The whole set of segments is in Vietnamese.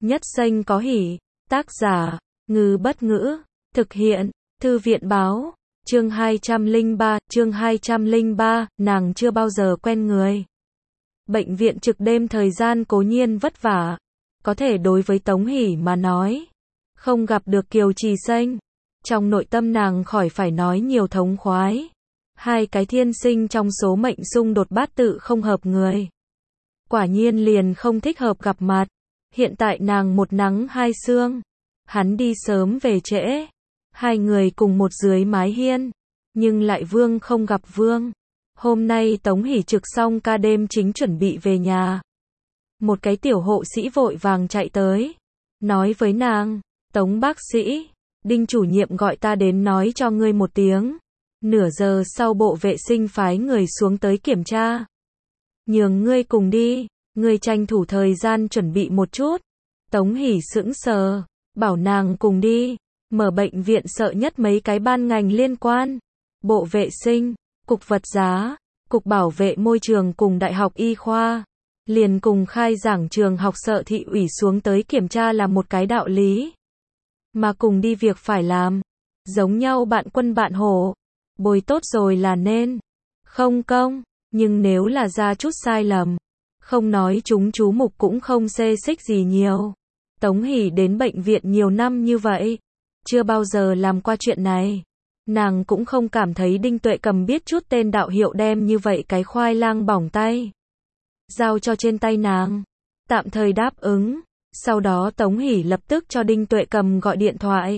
Nhất Xanh có hỉ. Tác giả, Ngư Bất Ngữ. Thực hiện, Thư viện Báo. Chương 203, nàng chưa bao giờ quen người. Bệnh viện trực đêm thời gian cố nhiên vất vả. Có thể đối với Tống Hỷ mà nói, không gặp được Kiều Trì Xanh, trong nội tâm nàng khỏi phải nói nhiều thống khoái. Hai cái thiên sinh trong số mệnh xung đột bát tự không hợp người. Quả nhiên liền không thích hợp gặp mặt. Hiện tại nàng một nắng hai sương. Hắn đi sớm về trễ. Hai người cùng một dưới mái hiên. Nhưng lại vương không gặp vương. Hôm nay Tống Hỷ trực xong ca đêm chính chuẩn bị về nhà. Một cái tiểu hộ sĩ vội vàng chạy tới. Nói với nàng, Tống bác sĩ, Đinh chủ nhiệm gọi ta đến nói cho ngươi một tiếng. Nửa giờ sau bộ vệ sinh phái người xuống tới kiểm tra. Nhường ngươi cùng đi, ngươi tranh thủ thời gian chuẩn bị một chút. Tống Hỷ sững sờ, bảo nàng cùng đi. Mở bệnh viện sợ nhất mấy cái ban ngành liên quan. Bộ vệ sinh, cục vật giá, cục bảo vệ môi trường cùng đại học y khoa. Liền cùng khai giảng trường học sợ thị ủy xuống tới kiểm tra là một cái đạo lý. Mà cùng đi việc phải làm. Giống nhau bạn quân bạn hổ. Bồi tốt rồi là nên. Không công, nhưng nếu là ra chút sai lầm. Không nói chúng chú mục cũng không xê xích gì nhiều. Tống Hỷ đến bệnh viện nhiều năm như vậy. Chưa bao giờ làm qua chuyện này. Nàng cũng không cảm thấy Đinh Tuệ Cầm biết chút tên đạo hiệu đem như vậy cái khoai lang bỏng tay. Giao cho trên tay nàng. Tạm thời đáp ứng. Sau đó Tống Hỷ lập tức cho Đinh Tuệ Cầm gọi điện thoại.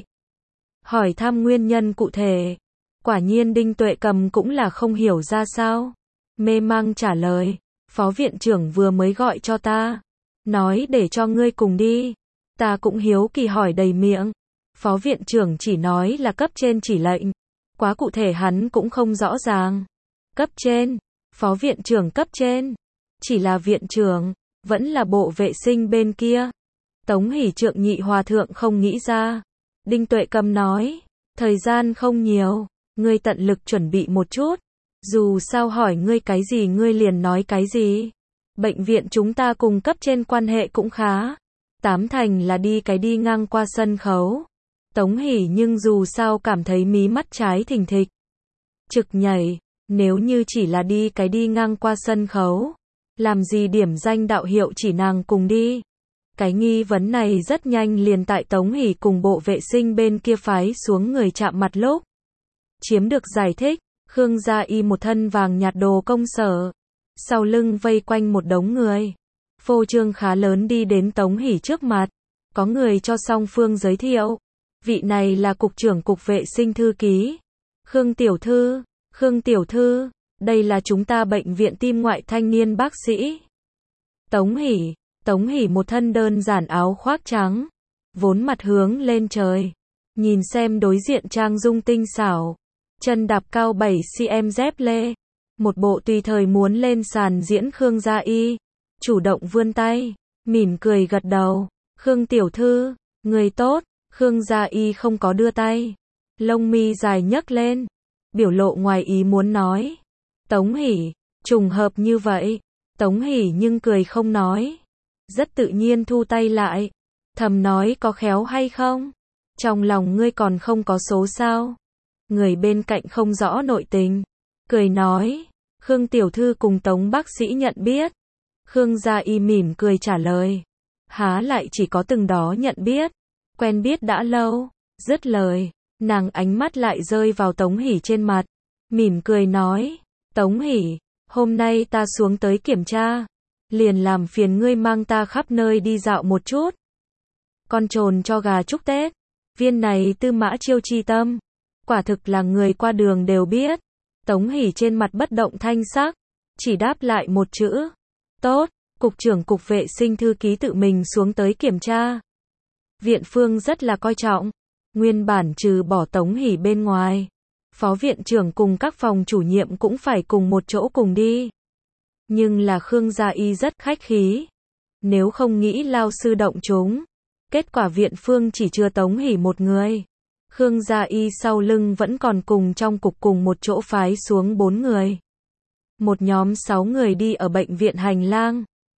Hỏi thăm nguyên nhân cụ thể. Quả nhiên Đinh Tuệ Cầm cũng là không hiểu ra sao. Mê mang trả lời. Phó viện trưởng vừa mới gọi cho ta. Nói để cho ngươi cùng đi. Ta cũng hiếu kỳ hỏi đầy miệng. Phó viện trưởng chỉ nói là cấp trên chỉ lệnh. Quá cụ thể hắn cũng không rõ ràng. Cấp trên. Phó viện trưởng cấp trên. Chỉ là viện trưởng. Vẫn là bộ vệ sinh bên kia. Tống Hỷ Trượng nhị hòa thượng không nghĩ ra. Đinh Tuệ Cầm nói. Thời gian không nhiều. Ngươi tận lực chuẩn bị một chút. Dù sao hỏi ngươi cái gì ngươi liền nói cái gì. Bệnh viện chúng ta cùng cấp trên quan hệ cũng khá. Tám thành là đi ngang qua sân khấu. Tống Hỷ nhưng dù sao cảm thấy mí mắt trái thình thịch. Trực nhảy. Nếu như chỉ là đi ngang qua sân khấu. Làm gì điểm danh đạo hiệu chỉ nàng cùng đi. Cái nghi vấn này rất nhanh liền tại Tống Hỷ cùng bộ vệ sinh bên kia phái xuống người chạm mặt lúc. Chiếm được giải thích. Khương Gia Y một thân vàng nhạt đồ công sở. Sau lưng vây quanh một đống người. Phô trương khá lớn đi đến Tống Hỷ trước mặt. Có người cho song phương giới thiệu. Vị này là cục trưởng cục vệ sinh thư ký. Khương Tiểu Thư, đây là chúng ta bệnh viện tim ngoại thanh niên bác sĩ. Tống Hỷ một thân đơn giản áo khoác trắng. Vốn mặt hướng lên trời. Nhìn xem đối diện trang dung tinh xảo. Chân đạp cao 7cm dép lê. Một bộ tùy thời muốn lên sàn diễn Khương Gia Y. Chủ động vươn tay. Mỉm cười gật đầu. Khương Tiểu Thư, người tốt. Khương Gia Y không có đưa tay. Lông mi dài nhấc lên. Biểu lộ ngoài ý muốn nói. Tống Hỷ, trùng hợp như vậy. Tống Hỷ nhưng cười không nói. Rất tự nhiên thu tay lại. Thầm nói có khéo hay không? Trong lòng ngươi còn không có số sao? Người bên cạnh không rõ nội tình. Cười nói. Khương Tiểu Thư cùng Tống bác sĩ nhận biết. Khương Gia Y mỉm cười trả lời. Há lại chỉ có từng đó nhận biết. Quen biết đã lâu. Dứt lời. Nàng ánh mắt lại rơi vào Tống Hỷ trên mặt. Mỉm cười nói. Tống Hỷ, hôm nay ta xuống tới kiểm tra. Liền làm phiền ngươi mang ta khắp nơi đi dạo một chút. Con trồn cho gà chúc Tết. Viên này Tư Mã Chiêu chi tâm. Quả thực là người qua đường đều biết. Tống Hỷ trên mặt bất động thanh sắc. Chỉ đáp lại một chữ. Tốt. Cục trưởng cục vệ sinh thư ký tự mình xuống tới kiểm tra. Viện phương rất là coi trọng. Nguyên bản trừ bỏ Tống Hỷ bên ngoài. Phó viện trưởng cùng các phòng chủ nhiệm cũng phải cùng một chỗ cùng đi. Nhưng là Khương Gia Y rất khách khí. Nếu không nghĩ lao sư động chúng. Kết quả viện phương chỉ chừa Tống Hỷ một người. Khương Gia Y sau lưng vẫn còn cùng trong cục cùng một chỗ phái xuống 4 người. Một nhóm 6 người đi ở bệnh viện hành lang.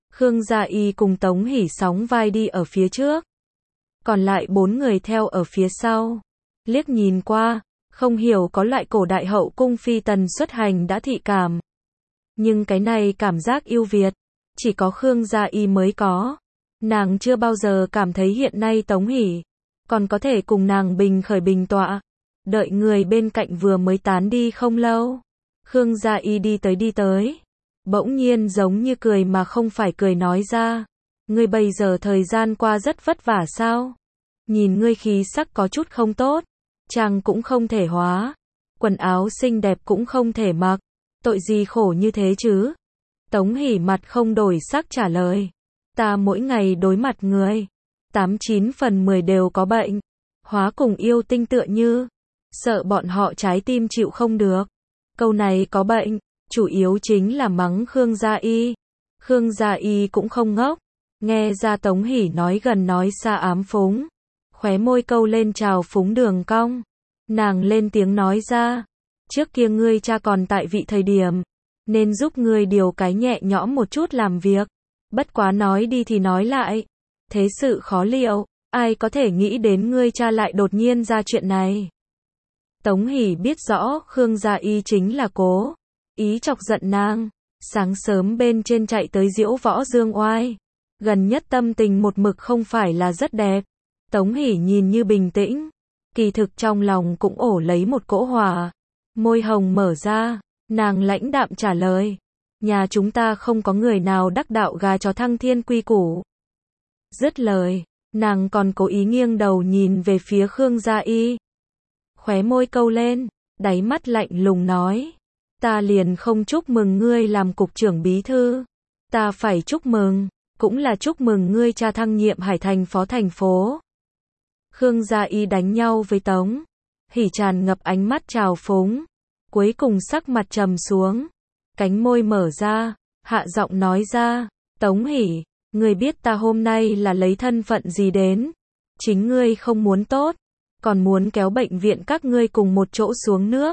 Khương Gia Y cùng Tống Hỷ sóng vai đi ở phía trước. Còn lại 4 người theo ở phía sau. Liếc nhìn qua, không hiểu có loại cổ đại hậu cung phi tần xuất hành đã thị cảm. Nhưng cái này cảm giác yêu Việt, chỉ có Khương Gia Y mới có. Nàng chưa bao giờ cảm thấy hiện nay Tống Hỷ còn có thể cùng nàng bình khởi bình tọa. Đợi người bên cạnh vừa mới tán đi không lâu. Khương Gia Y đi tới. Bỗng nhiên giống như cười mà không phải cười nói ra. Ngươi bây giờ thời gian qua rất vất vả sao? Nhìn ngươi khí sắc có chút không tốt. Trang cũng không thể hóa. Quần áo xinh đẹp cũng không thể mặc. Tội gì khổ như thế chứ? Tống Hỷ mặt không đổi sắc trả lời. Ta mỗi ngày đối mặt người. 89 phần 10 đều có bệnh. Hóa cùng yêu tinh tựa như. Sợ bọn họ trái tim chịu không được. Câu này có bệnh. Chủ yếu chính là mắng Khương Gia Y. Khương Gia Y cũng không ngốc. Nghe ra Tống Hỷ nói gần nói xa ám phúng. Khóe môi câu lên trào phúng đường cong. Nàng lên tiếng nói ra. Trước kia ngươi cha còn tại vị thời điểm. Nên giúp ngươi điều cái nhẹ nhõm một chút làm việc. Bất quá nói đi thì nói lại. Thế sự khó liệu. Ai có thể nghĩ đến ngươi cha lại đột nhiên ra chuyện này. Tống Hỷ biết rõ Khương Gia Y chính là cố ý chọc giận nàng. Sáng sớm bên trên chạy tới diễu võ dương oai. Gần nhất tâm tình một mực không phải là rất đẹp. Tống Hỷ nhìn như bình tĩnh. Kỳ thực trong lòng cũng ổ lấy một cỗ hỏa. Môi hồng mở ra. Nàng lãnh đạm trả lời. Nhà chúng ta không có người nào đắc đạo gà chó thăng thiên quy củ. Dứt lời. Nàng còn cố ý nghiêng đầu nhìn về phía Khương Gia Y. Khóe môi câu lên. Đáy mắt lạnh lùng nói. Ta liền không chúc mừng ngươi làm cục trưởng bí thư. Ta phải chúc mừng. Cũng là chúc mừng ngươi cha thăng nhiệm Hải Thành phó thành phố. Khương Gia Y đánh nhau với Tống Hỷ tràn ngập ánh mắt trào phúng. Cuối cùng sắc mặt trầm xuống. Cánh môi mở ra. Hạ giọng nói ra. Tống Hỷ, ngươi biết ta hôm nay là lấy thân phận gì đến. Chính ngươi không muốn tốt. Còn muốn kéo bệnh viện các ngươi cùng một chỗ xuống nước.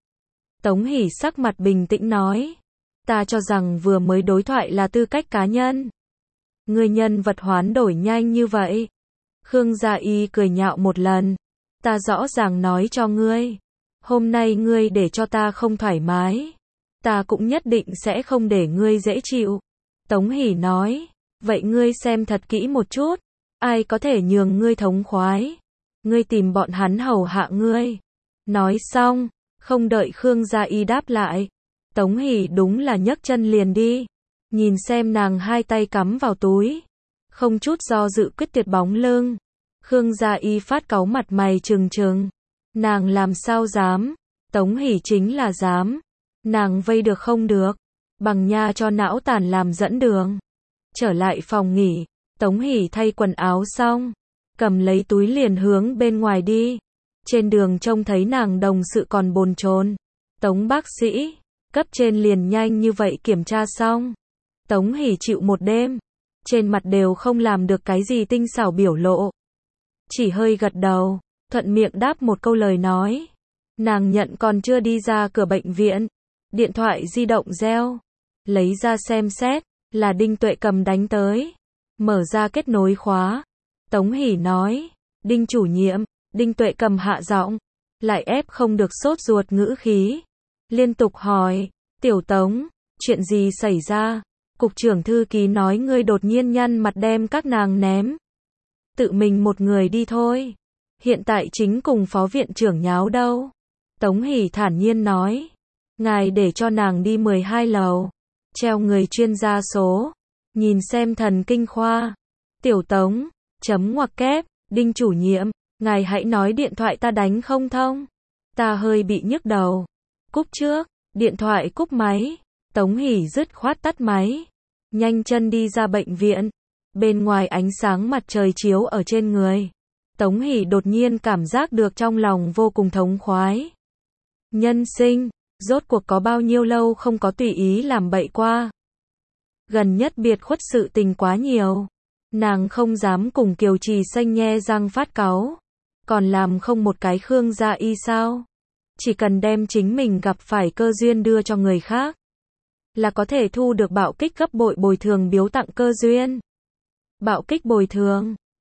Tống Hỷ sắc mặt bình tĩnh nói. Ta cho rằng vừa mới đối thoại là tư cách cá nhân. Ngươi nhân vật hoán đổi nhanh như vậy. Khương Gia Y cười nhạo một lần. Ta rõ ràng nói cho ngươi. Hôm nay ngươi để cho ta không thoải mái. Ta cũng nhất định sẽ không để ngươi dễ chịu. Tống Hỷ nói. Vậy ngươi xem thật kỹ một chút. Ai có thể nhường ngươi thống khoái. Ngươi tìm bọn hắn hầu hạ ngươi. Nói xong. Không đợi Khương Gia Y đáp lại. Tống Hỷ đúng là nhấc chân liền đi. Nhìn xem nàng hai tay cắm vào túi. Không chút do dự quyết tuyệt bóng lưng. Khương Gia Y phát cáu mặt mày trừng trừng. Nàng làm sao dám. Tống Hỷ chính là dám. Nàng vây được không được. Bằng nha cho não tàn làm dẫn đường. Trở lại phòng nghỉ. Tống Hỷ thay quần áo xong. Cầm lấy túi liền hướng bên ngoài đi. Trên đường trông thấy nàng đồng sự còn bồn chồn. Tống bác sĩ. Cấp trên liền nhanh như vậy kiểm tra xong. Tống Hỷ chịu một đêm. Trên mặt đều không làm được cái gì tinh xảo biểu lộ. Chỉ hơi gật đầu. Thuận miệng đáp một câu lời nói. Nàng nhận còn chưa đi ra cửa bệnh viện. Điện thoại di động reo. Lấy ra xem xét. Là Đinh Tuệ Cầm đánh tới. Mở ra kết nối khóa. Tống Hỷ nói. Đinh chủ nhiệm. Đinh Tuệ Cầm hạ giọng. Lại ép không được sốt ruột ngữ khí. Liên tục hỏi. Tiểu Tống. Chuyện gì xảy ra? Cục trưởng thư ký nói ngươi đột nhiên nhăn mặt đem các nàng ném. Tự mình một người đi thôi. Hiện tại chính cùng phó viện trưởng nháo đâu. Tống Hỷ thản nhiên nói. Ngài để cho nàng đi 12 lầu. Treo người chuyên gia số. Nhìn xem thần kinh khoa. Tiểu Tống. Chấm ngoặc kép. Đinh chủ nhiệm. Ngài hãy nói điện thoại ta đánh không thông. Ta hơi bị nhức đầu. Cúp trước. Điện thoại cúp máy. Tống Hỷ dứt khoát tắt máy. Nhanh chân đi ra bệnh viện. Bên ngoài ánh sáng mặt trời chiếu ở trên người. Tống Hỷ đột nhiên cảm giác được trong lòng vô cùng thống khoái. Nhân sinh, rốt cuộc có bao nhiêu lâu không có tùy ý làm bậy qua. Gần nhất biệt khuất sự tình quá nhiều. Nàng không dám cùng Kiều Trì Xanh nhe răng phát cáu. Còn làm không một cái Khương Gia Y sao? Chỉ cần đem chính mình gặp phải cơ duyên đưa cho người khác. là có thể thu được bạo kích gấp bội bồi thường biếu tặng cơ duyên. Bạo kích bồi thường